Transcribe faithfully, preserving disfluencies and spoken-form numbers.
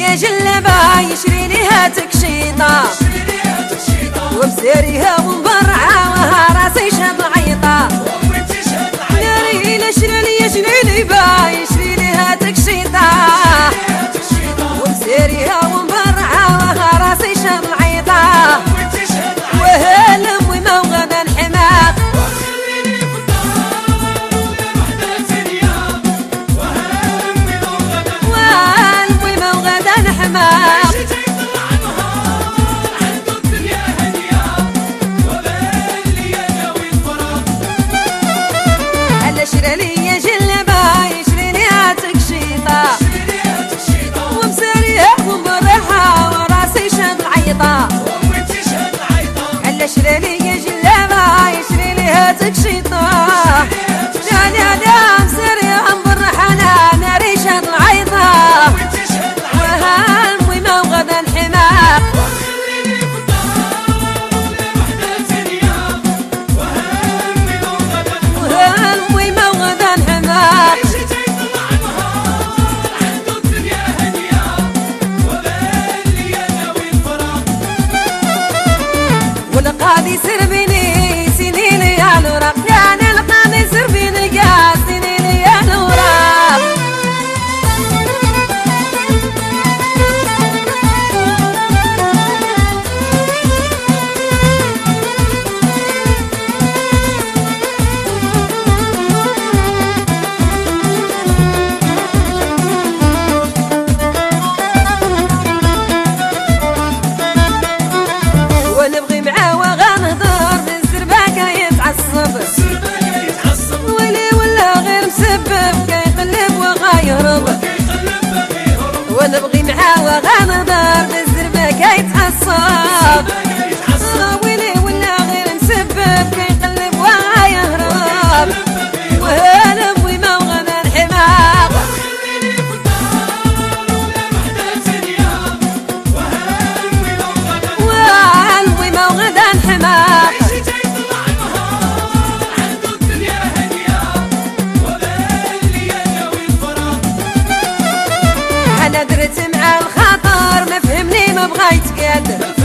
لي جلابة يشري لي هاتك شيطة وبسيريها ومبرعة راسي شاد العيطة ناري لا شري لي شري لي با يشري لي هاتك شيطة وبسيريها ومبرعة راسي شاد العيطة وهلم وما وغدا الحماق وهلم وما وغدا الحماق شري لي جلابة يشري لي هاتك شيطة ومساريها ومبرحة وراسي شاد العيطة هلا شري لي جلابة يشري لي هاتك شيطة لا لا لا مساريها ومبرحة انا ناري شاد العيطة وهام وما وغدا الحماق والقاضي سربيني سنين يا الوراق يعني القاضي سربيني يا سنين يا الوراق ونبغي معاه وغنهضر بالزرباكة يتعصب ويلي ولا غير مسبب كيقلب وغايهرب ونبغي معاه وغنهضر بالزرباكة يتعصب ويلي ولا غير مسبب كيقلب وغايهرب وهلم وما وغدا الحماق وغدا الحماق انا درت مع الخطر ما فهمني ما بغا يتقاد